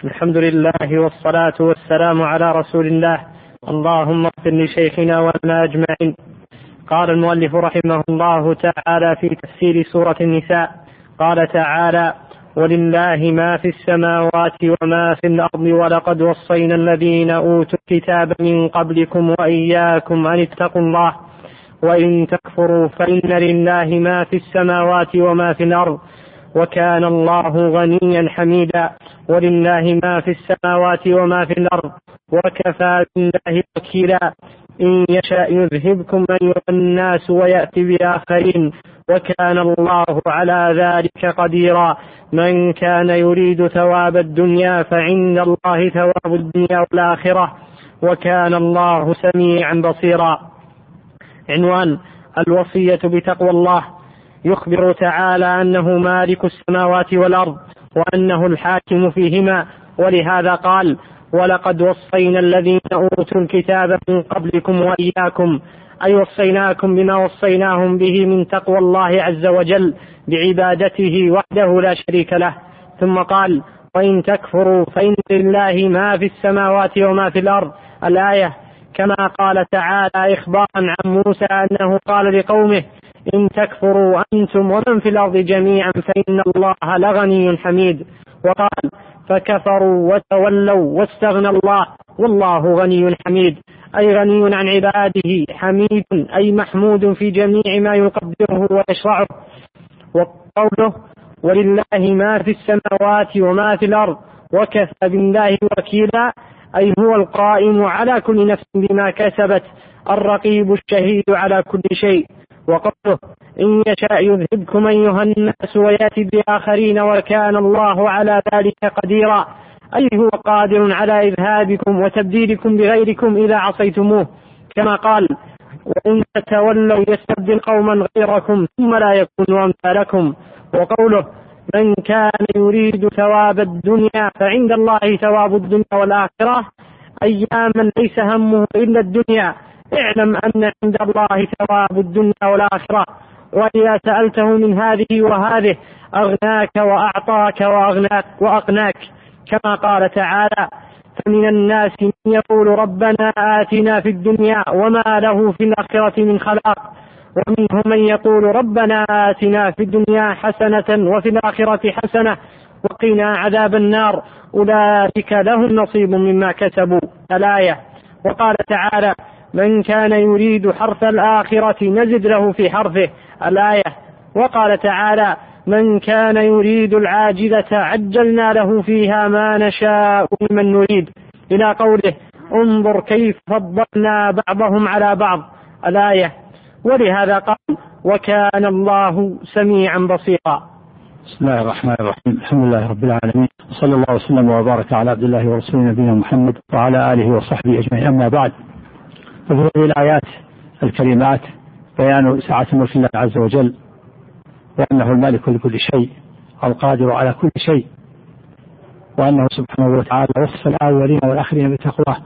الحمد لله والصلاة والسلام على رسول الله. اللهم اغفر لشيخنا ولنا أجمعين. قال المؤلف رحمه الله تعالى في تفسير سورة النساء، قال تعالى: ولله ما في السماوات وما في الأرض ولقد وصينا الذين أوتوا الكتاب من قبلكم وإياكم أن اتقوا الله وإن تكفروا فإن لله ما في السماوات وما في الأرض وكان الله غنيا حميدا. ولله ما في السماوات وما في الأرض وكفى بالله وكيلا. إن يشاء يذهبكم أيها الناس ويأتي بآخرين وكان الله على ذلك قديرا. من كان يريد ثواب الدنيا فعند الله ثواب الدنيا والآخرة وكان الله سميعا بصيرا. عنوان: الوصية بتقوى الله. يخبر تعالى أنه مالك السماوات والأرض وأنه الحاكم فيهما، ولهذا قال: ولقد وصينا الذين أوتوا الكتاب من قبلكم وإياكم، أي وصيناكم بما وصيناهم به من تقوى الله عز وجل بعبادته وحده لا شريك له. ثم قال: وإن تكفروا فإن لله ما في السماوات وما في الأرض، الآية. كما قال تعالى إخبارا عن موسى أنه قال لقومه: إن تكفروا أنتم ومن في الأرض جميعا فإن الله لغني حميد. وقال: فكفروا وتولوا واستغنى الله والله غني حميد، أي غني عن عباده، حميد أي محمود في جميع ما يقدره ويشرعه. وقوله: ولله ما في السماوات وما في الأرض وكفى بالله وكيلا، أي هو القائم على كل نفس بما كسبت، الرقيب الشهيد على كل شيء. وقوله: إن يشاء يذهبكم أيها الناس ويأتي بآخرين وكان الله على ذلك قديرا، أي هو قادر على إذهابكم وتبديلكم بغيركم إذا عصيتموه. كما قال: وإن تتولوا يستبدل قوما غيركم ثم لا يكونوا أمثالكم. وقوله: من كان يريد ثواب الدنيا فعند الله ثواب الدنيا والآخرة، أياما ليس همه إلا الدنيا، اعلم أن عند الله ثواب الدنيا والآخرة، وإذا سألته من هذه وهذه أغناك وأعطاك وأقناك. كما قال تعالى: فمن الناس من يقول ربنا آتنا في الدنيا وما له في الآخرة من خلاق، ومنهم من يقول ربنا آتنا في الدنيا حسنة وفي الآخرة حسنة وقنا عذاب النار، أولئك لهم نصيب مما كسبوا، الآية. وقال تعالى: من كان يريد حرث الآخرة نزد له في حرثه، الآية. وقال تعالى: من كان يريد العاجلة عجلنا له فيها ما نشاء لمن نريد، إلى قوله: انظر كيف فضلنا بعضهم على بعض، الآية. ولهذا قال: وكان الله سميعا بصيرا. بسم الله الرحمن الرحيم. الحمد لله رب العالمين، صلى الله وسلم وبارك على عبد الله ورسوله نبينا محمد وعلى آله وصحبه أجمعين. أما بعد، ففي هذه الآيات الكريمات بيان سعة ملك الله عز وجل، وأنه المالك لكل شيء، القادر على كل شيء، وأنه سبحانه وتعالى وصف الأولين والآخرين بتقواه،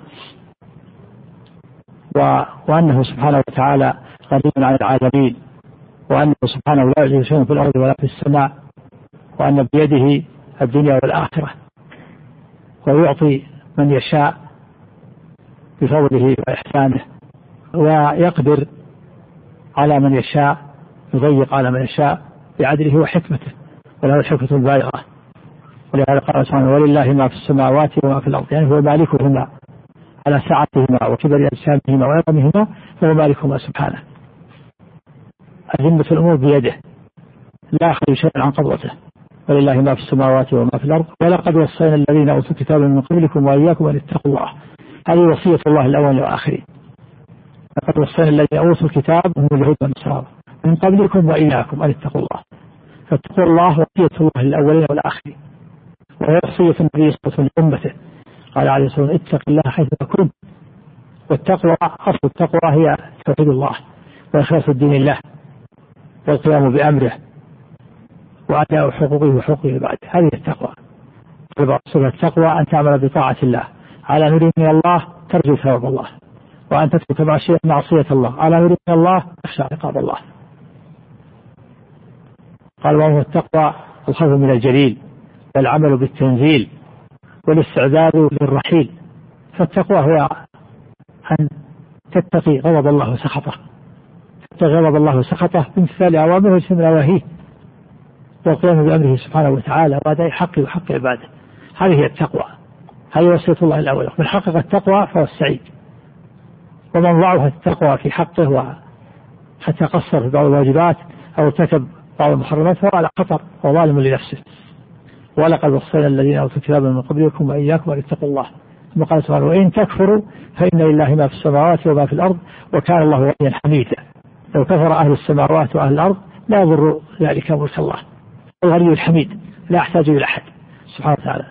وأنه سبحانه وتعالى غني عن العالمين، وأنه سبحانه لا يعجزه شيء في الأرض ولا في السماء، وأن بيده الدنيا والآخرة، ويعطي من يشاء بفضله وإحسانه، ويقدر على من يشاء، يضيق على من يشاء بعدله وحكمته، وله الحكمة البالغة. ولهذا قال سبحانه: ولله ما في السماوات وما في الأرض، يعني هو مالكهما على سعتهما وكبر أجسامهما وعظمهما، فهو مالكهما سبحانه. أذمة الأمور بيده، لا يخرج شيئا عن قبضته. ولله ما في السماوات وما في الأرض ولقد وصينا الذين أوتوا الكتاب من قبلكم وإياكم أن اتقوا الله. هذه وصية الله الأول والآخرين. لقد وصينا الذين أوتوا الكتاب هم اليهود والنصارى من قبلكم وإياكم أن اتقوا الله. فاتقوا الله وصية الله الأولين والآخرين، وهي وصية النبي صلى الله عليه وسلم لأمته. قال عليه الصلاة والسلام: اتق الله حيث تكون. والتقوى، أصل التقوى هي توحيد الله وإخلاص الدين الله والقيام بأمره وأداء حقوقه وحقوق العباد، هذه التقوى. التقوى أن تعمل بطاعة الله على نور من الله ترجو ثواب الله، وأن تترك معصية الله على نور من الله تخشى عقاب الله. قال: وهو التقوى الخوف من الجليل والعمل بالتنزيل والاستعداد للرحيل. فالتقوى هو أن تتقي غضب الله وسخطه، تتقي غضب الله وسخطه بامتثال أوامره واجتناب نواهيه والقيام بأمره سبحانه وتعالى وأداء حقه وحق عباده. هذه هي التقوى، هذه وصية الله الأولى. من حقق التقوى فهو السعيد، ومن ضعفت التقوى في حقه حتى قصر في بعض الواجبات أو ارتكب بعض المحرمات فهو على خطر وظالم لنفسه. ولقد وصينا الذين أوتوا الكتاب من قبلكم وإياكم أن اتقوا الله. ثم قال سبحانه وإن تكفروا فإن لله ما في السماوات وما في الأرض وكان الله غنيا حميدا. لو كفر أهل السماوات وأهل الأرض لا يضر ذلك ملك الله، الغني الحميد لا يحتاج إلى أحد سبحانه وتعالى،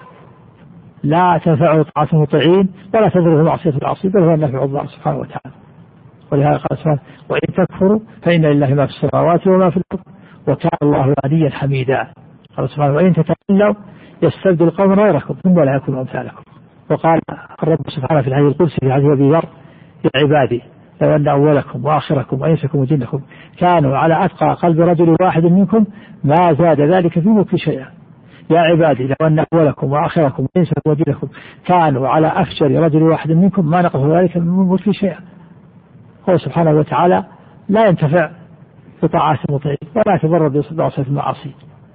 لا تنفعه طاعة المطيعين ولا تضره معصية العاصين، بل هو النافع الله سبحانه وتعالى. ولهذا قال سبحانه وإن تكفروا فإن لله ما في السماوات وما في الأرض وكان الله غنيا حميدا. قال سبحانه وإن تتولوا يستبدل قوما غيركم ثم لا يكونوا أمثالكم. وقال الرب سبحانه في الحديث القدسي في حديث أبي ذر يا عبادي لو أن أولكم وآخركم وإنسكم وجنكم كانوا على أتقى قلب رجل واحد منكم ما زاد ذلك في ملكي شيئا. يا عبادي لو أن أولكم وآخركم وإنسكم وجنكم كانوا على أفجر رجل واحد منكم ما نقص ذلك من ملكي شيئا. هو سبحانه وتعالى لا ينتفع بطاعات المطيع ولا يتضرر بمعصية المعاصي،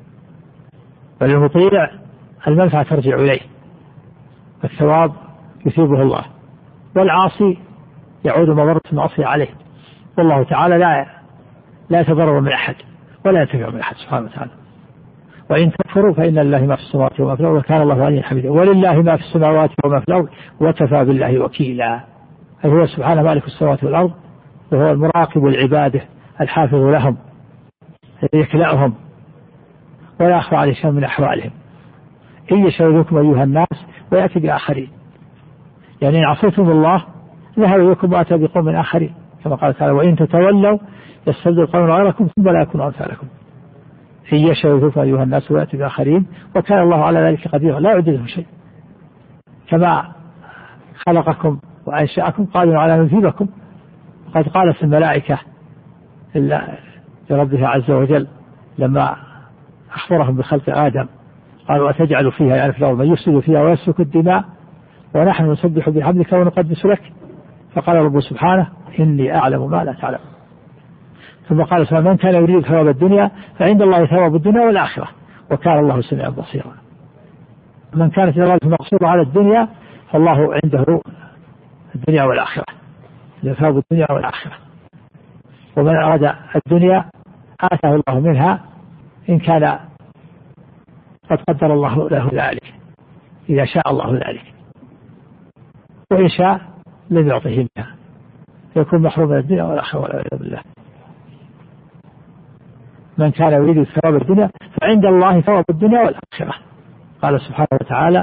بل المطيع المنفعة ترجع إليه والثواب يثيبه الله، والعاصي يعود مضرة المعصية عليه، والله تعالى لا يتضرر من أحد ولا ينتفع من أحد سبحانه وتعالى. وإن تكفروا فإن لله ما في السماوات وما في الأرض وكان الله غنيا حميدا. ولله ما في السماوات وما في الأرض وكفى بالله وكيلا. أي هو سبحانه مالك السماوات والأرض، وهو المراقب لعباده الحافظ لهم يكلأهم ولا يخفى عليه شيء من أحوالهم. إن يشاء بكم أيها الناس ويأتي بآخرين، يعني إن عصيتم الله ذهب بكم وأتى بقوم آخرين، كما قال تعالى وإن تتولوا يستبدل قوما غيركم ثم لا يكونوا أمثالكم. إن يشاء بكم أيها الناس ويأتي بآخرين وكان الله على ذلك قديرا لا يعجزه شيء. كما خلقكم وأنشأكم قادر على أن يثيبكم. وقد قالت الملائكة لربها عز وجل لما أخبرهم بخلق آدم قالوا أتجعل فيها يعني في الأرض من يفسد فيها ويسفك الدماء ونحن نسبح بحمدك ونقدس لك. فقال رب سبحانه إني أعلم ما لا تعلم. ثم قال سبحانه من كان يريد ثواب الدنيا فعند الله ثواب الدنيا والآخرة وكان الله سميعا بصيرا. من كانت إرادته مقصورة على الدنيا فالله عنده الدنيا والآخرة، ثواب الدنيا والآخرة. ومن أراد الدنيا آتاه الله منها إن كان قد قدر الله له ذلك إذا شاء الله ذلك، وإن شاء لم يعطيه منها يكون محروم من الدنيا والآخرة والعياذ بالله. من كان يريد ثواب الدنيا فعند الله ثواب الدنيا والآخرة. قال سبحانه وتعالى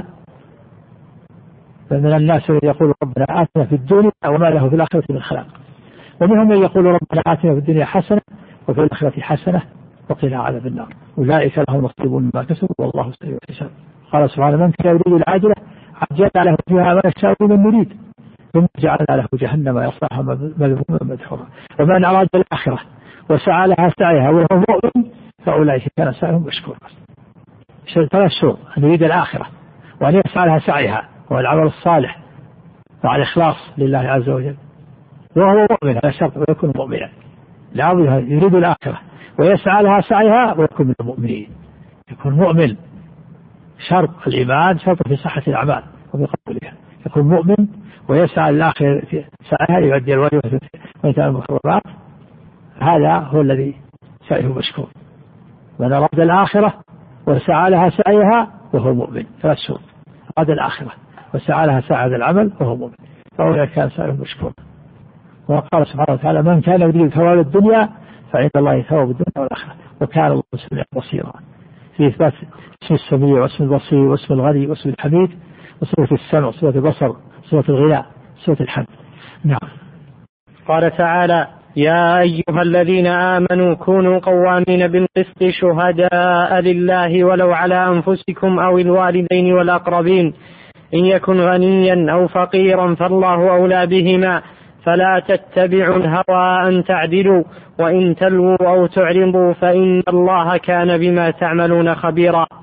فمن الناس من يقول ربنا آتنا في الدنيا وما له في الآخرة من خلاق، ومنهم من يقول ربنا آتنا في الدنيا حسنة وفي الآخرة حسنة وقنا عذاب النار أولئك لهم نصيب مما كسبوا والله سريع الحساب. قال سبحانه من كان يريد العاجلة عجلنا له فيها ما نشاء لمن نريد ثم جعلنا له جهنم يصلاها مذموما مدحورا. ومن أراد الآخرة وسعى لها سعيها وهو مؤمن فأولئك كان سعيهم مشكورا. ثلاث شروط: أن يريد الآخرة وأن يسعى لها سعيها والعمل الصالح مع الإخلاص لله عز وجل وهو مؤمن على شرط ويكون مؤمنا. لابد يريد الآخرة ويسعى لها سعيها ويكون من المؤمنين. يكون مؤمن شرط الإيمان شرط في صحة الأعمال وفي قبولها. يكون مؤمن ويسعى للآخرة سعيها يؤدي الواجبات وينتهي المحرمات، هذا هو الذي سعيه مشكور. من أراد الآخرة وسعى لها سعيها وهو مؤمن ثلاث شروط: أراد الآخرة وسعى لها سعي هذا العمل وهو مؤمن فأولئك كان سعيه مشكور. وقال سبحانه وتعالى من كان يريد ثواب الدنيا فعند الله ثواب الدنيا والآخرة وكان الله سميعا بصيرا. في إثبات اسم السميع واسم البصير واسم الغني واسم الحميد وصفة السمع وصفة البصر وصفة الغناء وصفة الحمد. نعم. قال تعالى يا أيها الذين آمنوا كونوا قوامين بالقسط شهداء لله ولو على أنفسكم أو الوالدين والأقربين إن يكن غنيا أو فقيرا فالله أولى بهما فلا تتبعوا الهوى أن تعدلوا وإن تلووا أو تعرضوا فإن الله كان بما تعملون خبيرا.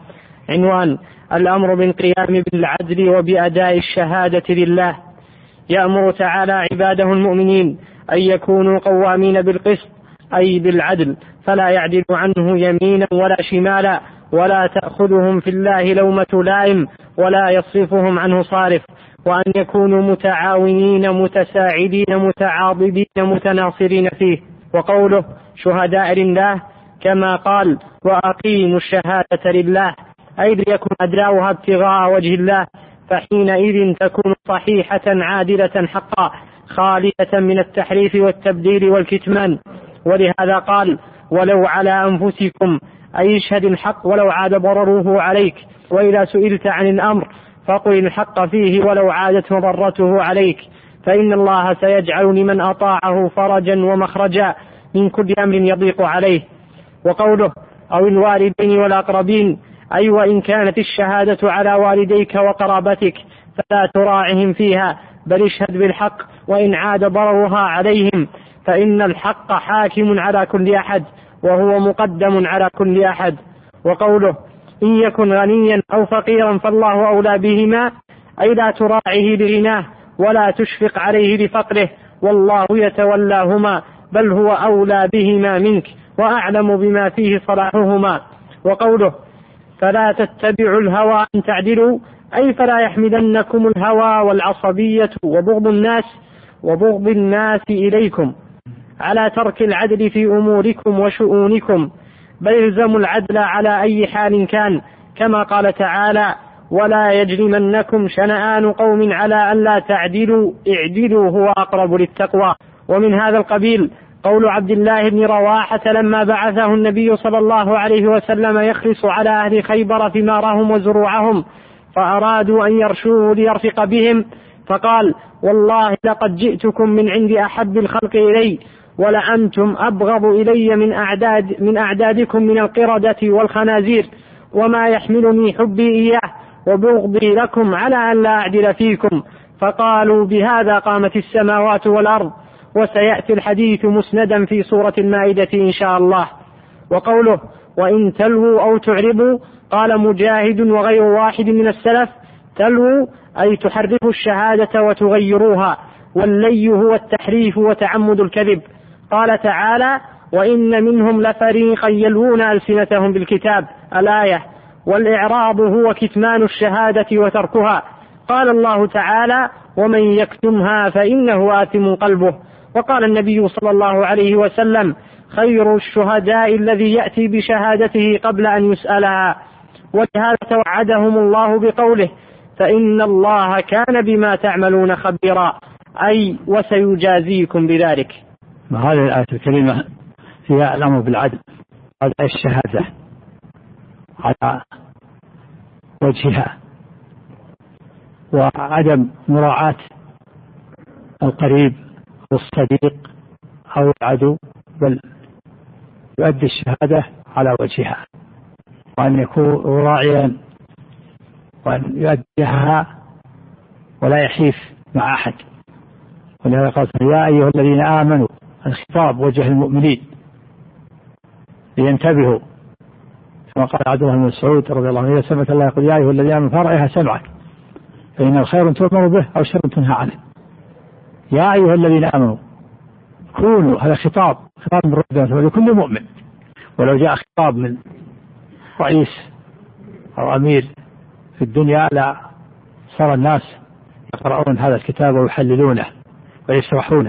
عنوان: الأمر بالقيام بالعدل وبأداء الشهادة لله. يأمر تعالى عباده المؤمنين أن يكونوا قوامين بالقسط أي بالعدل، فلا يعدل عنه يمينا ولا شمالا، ولا تأخذهم في الله لومة لائم، ولا يصرفهم عنه صارف، وأن يكونوا متعاونين متساعدين متعاضدين متناصرين فيه. وقوله شهداء لله كما قال: وأقيموا الشهادة لله، أي ليكن أداؤها ابتغاء وجه الله، فحينئذ تكون صحيحة عادلة حقا خالية من التحريف والتبديل والكتمان. ولهذا قال: ولو على أنفسكم، أي اشهد الحق ولو عاد ضرره عليك، وإذا سئلت عن الأمر فقل الحق فيه ولو عادت مضرته عليك، فإن الله سيجعل لمن أطاعه فرجا ومخرجا من كل أمر يضيق عليه. وقوله أو الوالدين والأقربين، أي وإن كانت الشهادة على والديك وقرابتك فلا تراعهم فيها، بل اشهد بالحق وإن عاد ضررها عليهم، فإن الحق حاكم على كل أحد وهو مقدم على كل أحد. وقوله إن يكن غنيا أو فقيرا فالله أولى بهما، أي لا تراعيه لغناه ولا تشفق عليه لفقره، والله يتولاهما، بل هو أولى بهما منك وأعلم بما فيه صلاحهما. وقوله فلا تتبعوا الهوى أن تعدلوا، أي فلا يحملنكم الهوى والعصبية وبغض الناس إليكم على ترك العدل في أموركم وشؤونكم، بل الزموا العدل على أي حال كان، كما قال تعالى: ولا يجرمنكم شنآن قوم على أن لا تعدلوا اعدلوا هو أقرب للتقوى. ومن هذا القبيل قول عبد الله بن رواحة لما بعثه النبي صلى الله عليه وسلم يخلص على أهل خيبر ثمارهم وزروعهم، فأرادوا أن يرشوه ليرفق بهم، فقال: والله لقد جئتكم من عند أحب الخلق إلي، ولأنتم أبغض إلي من أعدادكم من القردة والخنازير، وما يحملني حبي إياه وبغضي لكم على أن لا أعدل فيكم. فقالوا بهذا قامت السماوات والأرض. وسيأتي الحديث مسندا في سورة المائدة إن شاء الله. وقوله وإن تلووا أو تعرضوا، قال مجاهد وغير واحد من السلف: تلووا أي تحرفوا الشهادة وتغيروها، واللي هو التحريف وتعمد الكذب. قال تعالى: وإن منهم لفريقا يلوون ألسنتهم بالكتاب، الآية. والإعراض هو كتمان الشهادة وتركها. قال الله تعالى: ومن يكتمها فإنه آثم قلبه. وقال النبي صلى الله عليه وسلم: خير الشهداء الذي يأتي بشهادته قبل أن يسألها. ولهذا توعدهم الله بقوله: فإن الله كان بما تعملون خبيرا، أي وسيجازيكم بذلك. هذه الآية الكريمة فيها الأمر بالعدل، هذه الشهادة على وجهها، وعدم مراعاة القريب والصديق أو العدو، بل يؤدي الشهادة على وجهها، وأن يكون راعيا وأن يؤديها ولا يحيف مع أحد. ولهذا قال: يا أيها الذين آمنوا، الخطاب وجه المؤمنين لينتبهوا، كما قال عبد الله بن مسعود رضي الله عنه: إذا سمعت الله يقول يا أيها الذين آمنوا فارعها سمعك، فإن الخير تؤمر به أو شر تنهى عنه. يا أيها الذين آمنوا كونوا، هذا خطاب من ربنا لكل مؤمن. ولو جاء خطاب من رئيس أو أمير في الدنيا لا صار الناس يقرؤون هذا الكتاب ويحللونه ويشرحونه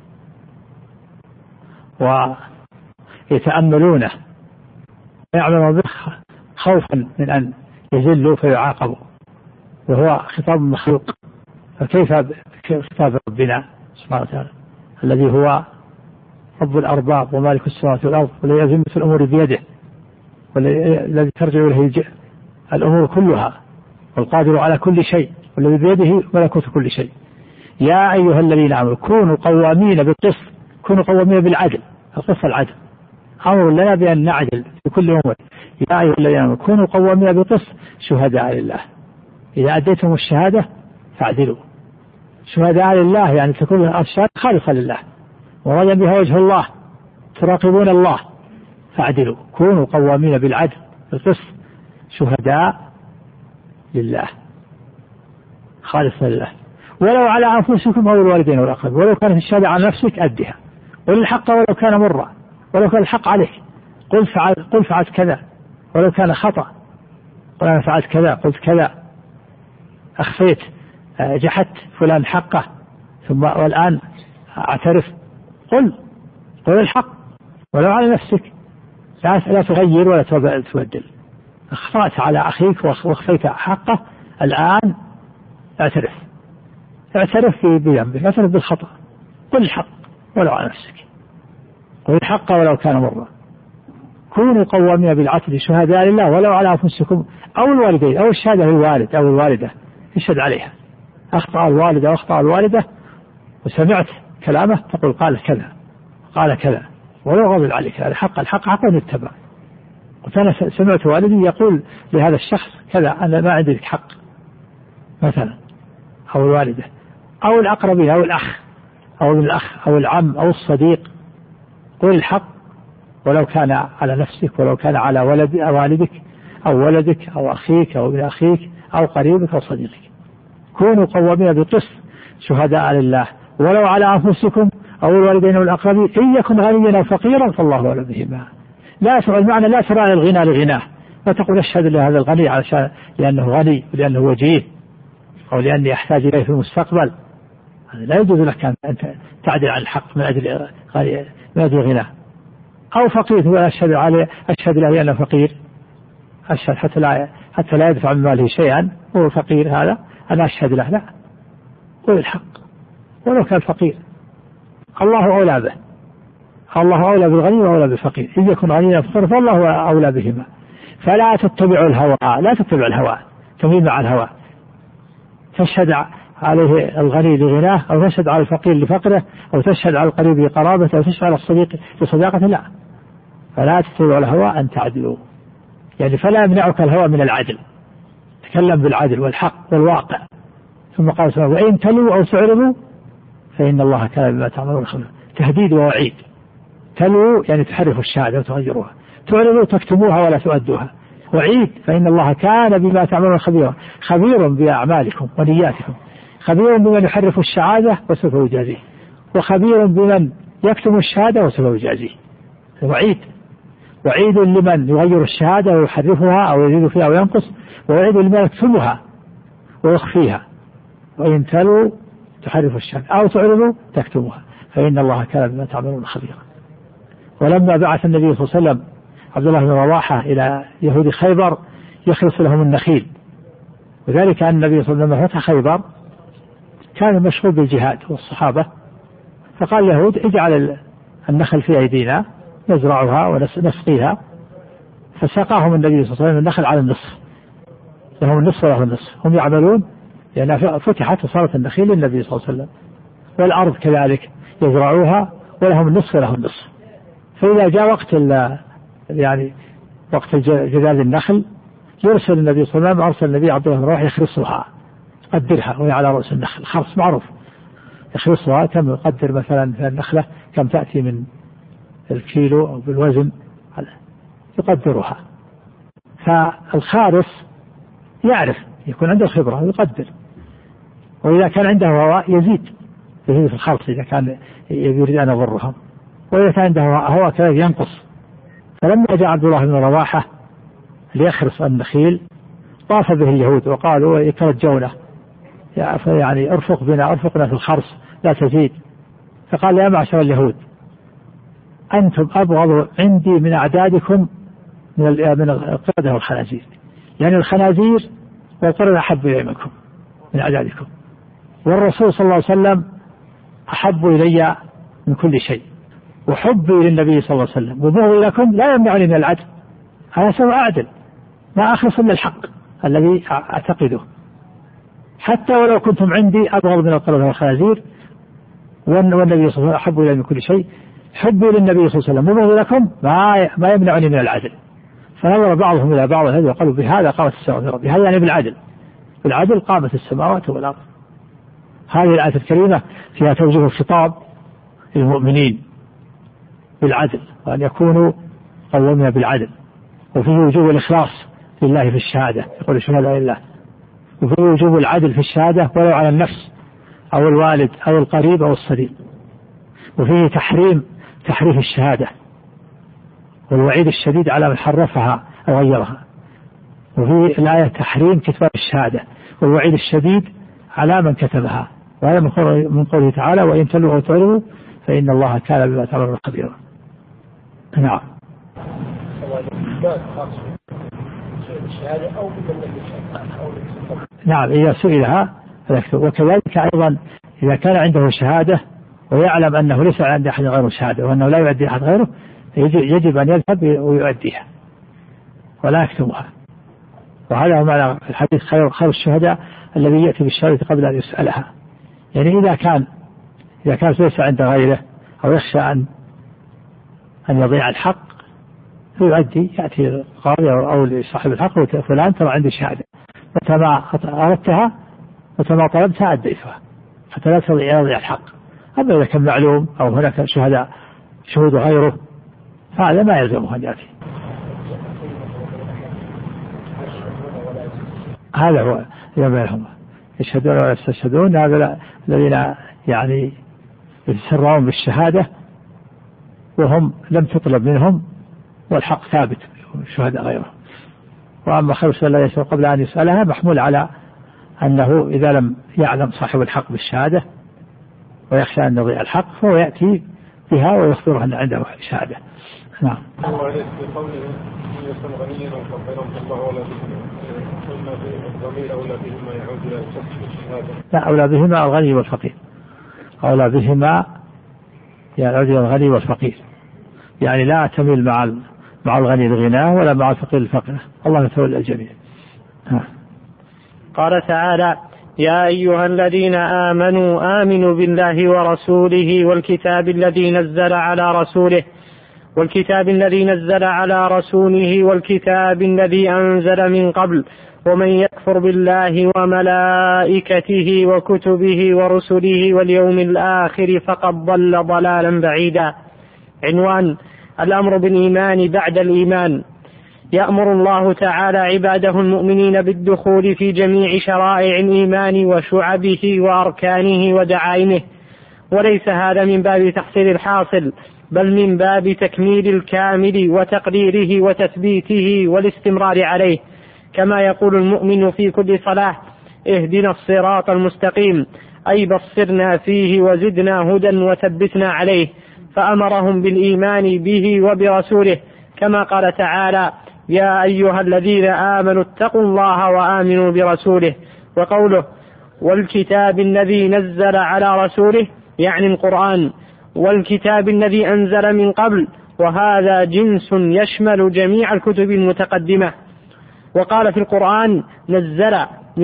ويتأملونه ويعملون به خوفا من أن يزلوا فيعاقبوا، وهو خطاب مخلوق. فكيف خطاب ربنا سبحانه وتعالى الذي هو رب الأرباب ومالك السماوات والأرض، والذي يزم في الأمور بيده، والذي ترجع إليه الأمور كلها، والقادر على كل شيء، والذي بيده ملكوت كل شيء. يا أيها الذين آمنوا كونوا قوامين بالقسط، كونوا قوامين بالعدل. القسط العدل، أمر لنا بأن نعدل في كل أمور. يا أيها الذين آمنوا كونوا قوامين بالقسط شهداء لله، إذا أديتم الشهادة فاعدلوا. شهداء لله يعني تكون الشهادة خالصة لله وراجع بها وجه الله، تراقبون الله، فاعدلوا. كونوا قوامين بالعدل بالقسط شهداء لله خالصة لله، ولو على أنفسكم أو الوالدين والأقربين. ولو كانت الشهادة على نفسك أدها، وللحق ولو كان مرة، ولو كان الحق عليك قل فعلت كذا، ولو كان خطأ قل أنا فعلت كذا، قلت كذا، أخفيت، جحدت فلان حقه ثم والآن أعترف، قل الحق ولو على نفسك، لا تغير ولا تبدل. أخطأت على أخيك واخفيت حقه، الآن اعترف بذنبك، اعترف بالخطأ، قل الحق ولو على نفسك، قل الحق ولو كان مرة. كونوا قوامين بالعدل شهداء لله ولو على أنفسكم أو الوالدين، أو الشهادة للوالد أو الوالدة يشهد عليها. أخطأ الوالد أو أخطأ الوالدة وسمعت كلامه تقول قال كذا ولو غضب عليك، الحق حق يتبع. قلت أنا سمعت والدي يقول لهذا الشخص كذا، أنا ما عندي لك حق مثلا، أو الوالدة أو الأقربين أو الأخ أو ابن الأخ أو العم أو الصديق، قل الحق ولو كان على نفسك، ولو كان على والدك أو ولدك أو أخيك أو ابن أخيك أو قريبك أو صديقك. كونوا قوامين بالقسط شهداء لله ولو على أنفسكم أو الوالدين والأقربين إن يكن غنيا أو فقيرا فالله أعلم بهما. المعنى لا تراعي الغنى لغناه، لا تقول أشهد لهذا الغني علشان لأنه غني ولأنه وجيه أو لأني أحتاج إليه في المستقبل. هذا لا يجوز لك أن تعدل عن الحق من أجل غناه. أو فقير أشهد له لأنه فقير، أشهد حتى لا يدفع من ماله شيئا وهو فقير، هذا أنا أشهد له، لا، قل الحق ولو كان فقير. الله أولى به، الله أولى بالغني وأولى بالفقير، إن يكن غنيا فقير فالله أولى بهما. فلا تتبعوا الهوى، تميل مع الهوى، تشهد عليه الغني لغناه، أو تشهد على الفقير لفقره، أو تشهد على القريب لقرابته، أو تشهد على الصديق لصداقته، لا. فلا تتبعوا الهوى أن تعدلوا، يعني فلا يمنعك الهوى من العدل، تكلم بالعدل والحق والواقع. ثم قال سبحانه وإن تلوا أو تعرضوا فإن الله كان بما تعملون خبيرا. تهديد ووعيد. تلوا يعني تحرفوا الشهادة وتغيروها، تعرضوا تكتموها ولا تؤدوها. وعيد فإن الله كان بما تعملون خبيرا، خبير بأعمالكم ونياتكم، خبير بمن يحرف الشهادة وسوف يجازيه، وخبير بمن يكتم الشهادة وسوف يجازيه. وعيد لمن يغير الشهادة ويحرفها أو يزيد فيها وينقص، ووعيد لمن يكتمها ويخفيها. وإن تلوا تحرفوا الشهادة أو تعرضوا تكتموها فإن الله كان بما تعملون خبيرا. ولما بعث النبي صلى الله عليه وسلم عبد الله بن رواحة إلى يهود خيبر يخلص لهم النخيل، وذلك أن النبي صلى الله عليه وسلم لما فتح خيبر كان مشغول بالجهاد والصحابة، فقال اليهود اجعل النخل في أيدينا نزرعها ونسقيها، فسقاهم النبي صلى الله عليه وسلم النخل على النصف، لهم النصف ولهم النصف، هم يعملون لأنها فتحت وصارت النخيل للنبي صلى الله عليه وسلم، والأرض كذلك يزرعوها ولهم النصف ولهم النصف. فإذا جاء وقت جذاذ النخل يرسل النبي صلى الله عليه وسلم، أرسل النبي عبد الله بن رواحة يخرصها، يقدرها وهي على رأس النخل، خرص معروف، يخرصها كم يقدر مثلا في النخلة كم تأتي من الكيلو أو بالوزن يقدرها. فالخارص يعرف، يكون عنده خبرة يقدر، وإذا كان عنده هواء يزيد في الخرص إذا كان يريد أن يضرهم، وإذا كان عنده هواء كذلك ينقص. فلما جاء عبد الله بن رواحة ليخرص النخيل طاف به اليهود وقالوا يترجونه، يعني ارفقنا في الخرص لا تزيد. فقال يا معشر اليهود أنتم أبغض عندي من أعدادكم من القردة والخنازير، يعني الخنازير والقردة أحب إلي منكم من أعدادكم، والرسول صلى الله عليه وسلم أحب إلي من كل شيء، وحبي للنبي صلى الله عليه وسلم وبغضي لكم لا يمنعني من العدل، أنا سوف أعدل ما أخلص إلا الحق الذي أعتقده، حتى ولو كنتم عندي أبغض من القردة والخنازير، والنبي صلى الله عليه وسلم أحب إلي من كل شيء، حبي للنبي صلى الله عليه وسلم وبغضي لكم ما يمنعني من العدل. فنظر بعضهم إلى بعض وقالوا بهذا قامت السماوات والأرض، بهذا يعني بالعدل قامت السماوات والأرض. هذه الآية الكريمة فيها توجيه الخطاب للمؤمنين بالعدل، وأن يكونوا قوامين بالعدل، وفيه وجوب الإخلاص لله في الشهادة، يقول الشهداء لله. وفي وجوب العدل في الشهادة ولو على النفس أو الوالد أو القريب أو الصديق. وفيه تحريف الشهادة والوعيد الشديد على من حرفها أو غيرها. وفي الآية تحريم كتمان الشهادة والوعيد الشديد على من كتبها. وهذا من قوله تعالى: وإن تلوه وتعرضوا فإن الله كان بما تعملون خبيرا. نعم. نعم إذا سئلها فيكتب. وكذلك أيضا إذا كان عنده شهادة ويعلم أنه ليس عند أحد غيره شهادة وأنه لا يؤدي أحد غيره، يجب أن يذهب ويؤديها ولا يكتبها. وهذا هو معنى الحديث: خير الشهداء الذي يأتي بالشهادة قبل أن يسألها. يعني إذا كان ليس عند غيره أو يخشى أن يضيع الحق فيؤدي، يأتي القاضي أو لصاحب الحق: فلان ترى عندي شهادة، متى ما أردتها متى ما طلبتها أديتها حتى لا يضيع الحق. أما إذا كان معلوم أو هناك شهداء شهود غيره فهذا ما يلزمه أن يأتي. هذا هو بينهم يشهدون ولا يستشهدون، هذا الذين يعني يتسرعون بالشهادة وهم لم تطلب منهم والحق ثابت شهداء غيره. وأما خير الشهداء يشهد قبل أن يسألها محمول على أنه إذا لم يعلم صاحب الحق بالشهادة ويخشى أن يضيع الحق فهو يأتي بها ويخبره أن عنده شهادة. نعم. لا، أولى بهما الغني والفقير. أولى بهما يعني الغني والفقير، يعني لا تميل مع الغني لغناه ولا مع الفقير لفقره. الله يتولى الجميع. قال تعالى: يا أيها الذين آمنوا آمنوا بالله ورسوله والكتاب الذي نزل على رسوله والكتاب الذي أنزل من قبل ومن يكفر بالله وملائكته وكتبه ورسله واليوم الآخر فقد ضل ضلالا بعيدا. عنوان: الأمر بالإيمان بعد الإيمان. يأمر الله تعالى عباده المؤمنين بالدخول في جميع شرائع الإيمان وشعبه وأركانه ودعائمه، وليس هذا من باب تحصيل الحاصل بل من باب تكميل الكامل وتقديره وتثبيته والاستمرار عليه، كما يقول المؤمن في كل صلاة: اهدنا الصراط المستقيم، أي بصرنا فيه وزدنا هدى وثبتنا عليه. فأمرهم بالإيمان به وبرسوله كما قال تعالى: يا أيها الذين آمنوا اتقوا الله وآمنوا برسوله. وقوله: والكتاب الذي نزل على رسوله يعني القرآن، والكتاب الذي أنزل من قبل، وهذا جنس يشمل جميع الكتب المتقدمة. وقال في القرآن: نزل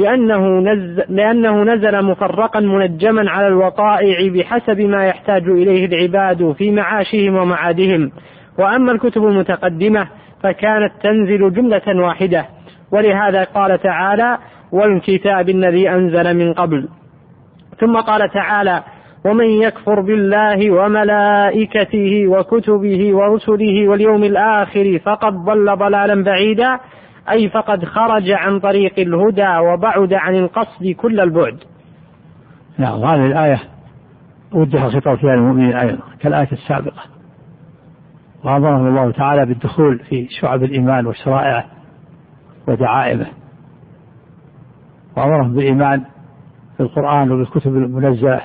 لأنه نزل مفرقا منجما على الوقائع بحسب ما يحتاج إليه العباد في معاشهم ومعادهم. وأما الكتب المتقدمة فكانت تنزل جملة واحدة، ولهذا قال تعالى: والكتاب الذي أنزل من قبل. ثم قال تعالى: ومن يكفر بالله وملائكته وكتبه ورسله واليوم الآخر فقد ضل ضلالا بعيدا، أي فقد خرج عن طريق الهدى وبعد عن القصد كل البعد. نعم. هذه الآية وجه الخطاب فيها المؤمنين أيضا كالآية السابقة، وأمرهم الله تعالى بالدخول في شعب الإيمان وشرائعه ودعائمه، وأمرهم بالإيمان بالقرآن وبالكتب المنزلة.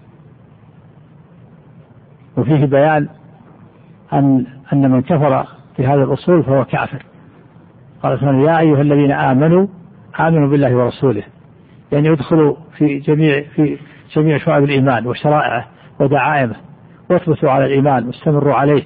وفيه بيان أن من كفر في هذا الأصول فهو كافر. قال سبحانه: يا أيها الذين آمنوا بالله ورسوله، يعني يدخلوا في جميع شعب الإيمان وشرائعه ودعائمه واثبتوا على الإيمان واستمروا عليه.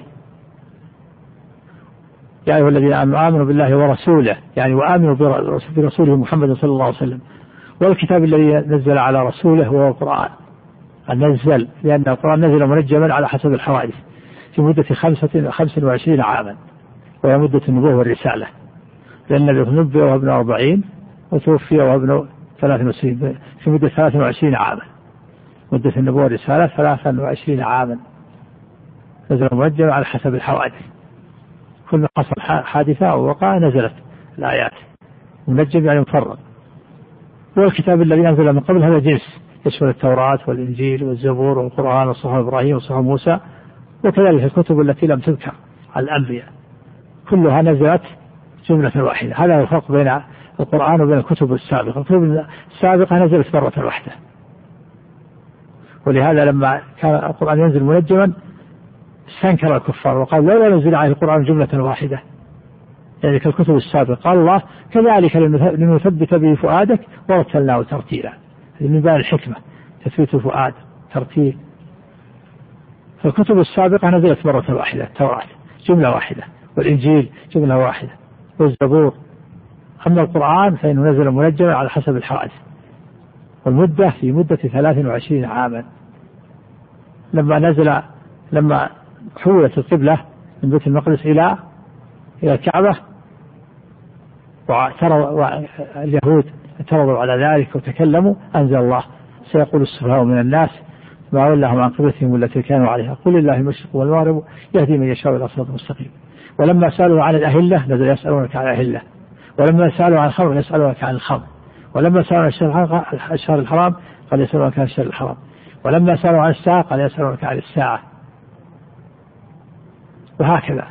يا أيها الذين آمنوا بالله ورسوله، يعني وآمنوا برسوله محمد صلى الله عليه وسلم، والكتاب الذي نزل على رسوله وهو القرآن. نزل لأن القرآن نزل منجما على حسب الحوادث في مدة 25 عاما، وهي مدة النبوة والرسالة، لأن النبي نبئ وهو ابن 40 وتوفي وهو ابن 23 في مدة 23 عاما. مدة النبوة والرسالة 23 عاما، نزل منجما على حسب الحوادث، كل ما حصل حادثة أو وقع نزلت الآيات. منجم يعني مفرق. والكتاب الذي أنزل من قبل هذا جنس يشمل التوراة والإنجيل والزبور والقرآن وصحف إبراهيم وصحف موسى، وكذلك الكتب التي لم تذكر على الأنبياء كلها نزلت جملة واحدة. هذا هو الفرق بين القرآن وبين الكتب السابقة. الكتب السابقة نزلت مرة واحدة، ولهذا لما كان القرآن ينزل منجما استنكر الكفار وقال لولا نزل عليه القرآن جملة واحدة، يعني كالكتب السابقة. قال الله كذلك لنثبت به فؤادك ورتلناه ترتيلا، من باب الحكمة تثبيت الفؤاد ترتيل. فالكتب السابقة نزلت مرة واحدة، التوراة جملة واحدة، والإنجيل جملة واحدة، والزبور. أما القرآن فإنه نزل منجما على حسب الحوادث، والمدة في مدة 23 عاما. لما حولت القبلة من بيت المقدس إلى الكعبة واليهود اعترضوا على ذلك وتكلموا، أنزل الله سيقول السفهاء من الناس ما ولاهم عن قبلتهم التي كانوا عليها قل الله المشرق والمغرب يهدي من يشاء إلى صراط مستقيم. ولما سألوا عن الأهلة نزل يسألونك عن الأهلة، ولما سألوا عن الخمر يسألونك عن الخمر، ولما سألوا عن الشهر الحرام قال يسألونك عن الشهر الحرام، ولما سألوا عن الساعة قال يسألونك عن الساعة. وهكذا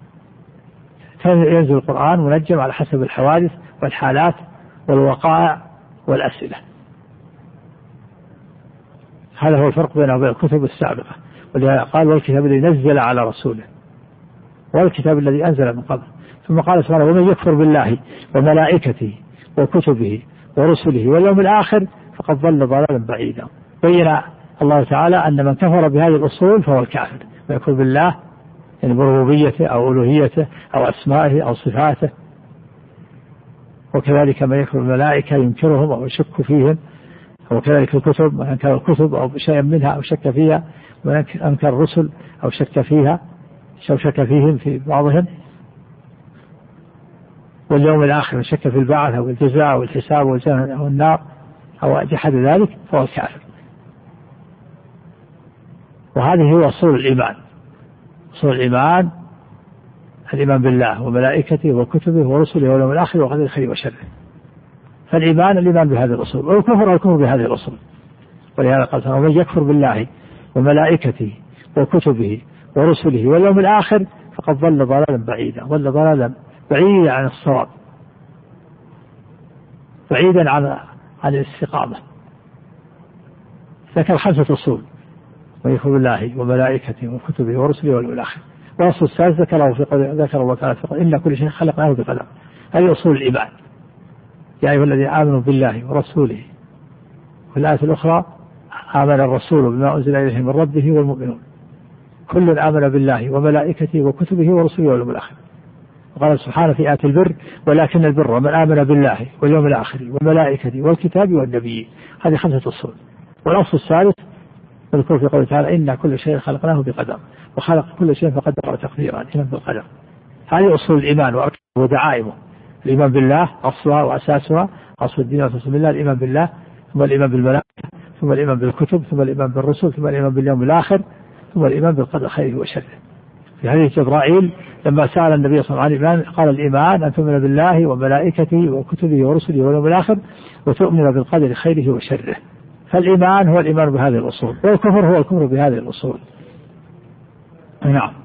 ينزل القرآن منجم على حسب الحوادث والحالات والوقائع والأسئلة. هذا هو الفرق بينه وبين الكتب السابقة. ولهذا قال والكتاب الذي نزل على رسوله والكتاب الذي أنزل من قبل. ثم قال سبحانه ومن يكفر بالله وملائكته وكتبه ورسله واليوم الآخر فقد ضل ضلالا بعيدا. بين الله تعالى أن من كفر بهذه الأصول فهو الكافر، ويكفر بالله يعني بربوبيته أو ألوهيته أو أسمائه أو صفاته. وكذلك من يكفر بالملائكة ينكرهم أو يشك فيهم، وكذلك الكتب من أنكر الكتب أو شيئا منها أو شك فيها، ومن أنكر الرسل أو شك فيها أو شك فيهم في بعضهم. واليوم الآخر من شك في البعث أو الجزاء أو الحساب والجنة أو النار أو جحد ذلك فهو الكافر. وهذه هو أصول الإيمان. أصول الإيمان الإيمان بالله وملائكته وكتبه ورسله واليوم الآخر وقدر الخير وشره. فالإيمان الإيمان بهذه الأصول، والكفر الكفر بهذه الأصول. ولهذا قال ومن يكفر بالله وملائكته وكتبه ورسله واليوم الآخر فقد ضل ضلالا بعيدا، ضل ضلالا بعيدا عن الصواب، بعيدا عن الاستقامة. ذكر 5 أصول: ويكفر بالله وملائكته وكتبه ورسله واليوم الآخر. والأصل الثالث ذكر الله تعالى في إن كل شيء خلقناه بقدر. هذه أصول الإيمان. يا أيها الذين آمنوا بالله ورسوله. وفي الآية الأخرى آمن الرسول بما أنزل إليه من ربه والمؤمنون كل آمن بالله وملائكته وكتبه ورسله واليوم الآخر. وقال سبحانه في آية البر ولكن البر من آمن بالله واليوم الآخر والملائكة والكتاب والنبي. هذه 5 أصول. والأصل الثالث نذكر في قوله تعالى إن كل شيء خلقناه بقدر وخلق كل شيء فقدره تقديرا. الإيمان بالقدر. هذه أصول الإيمان ودعائمه. الإيمان بالله أصلها وأساسها، أصل الدين وأساس بالله الإيمان بالله، ثم الإيمان بالملائكة، ثم الإيمان بالكتب، ثم الإيمان بالرسل، ثم الإيمان باليوم الآخر، ثم الإيمان بالقدر خيره وشره. في حديث جبرائيل لما سأل النبي صلى الله عليه وسلم قال الإيمان أن تؤمن بالله وملائكته وكتبه ورسله واليوم الآخر وتؤمن بالقدر خيره وشره. فالإيمان هو الإيمان بهذه الأصول، والكفر هو الكفر بهذه الأصول. نعم.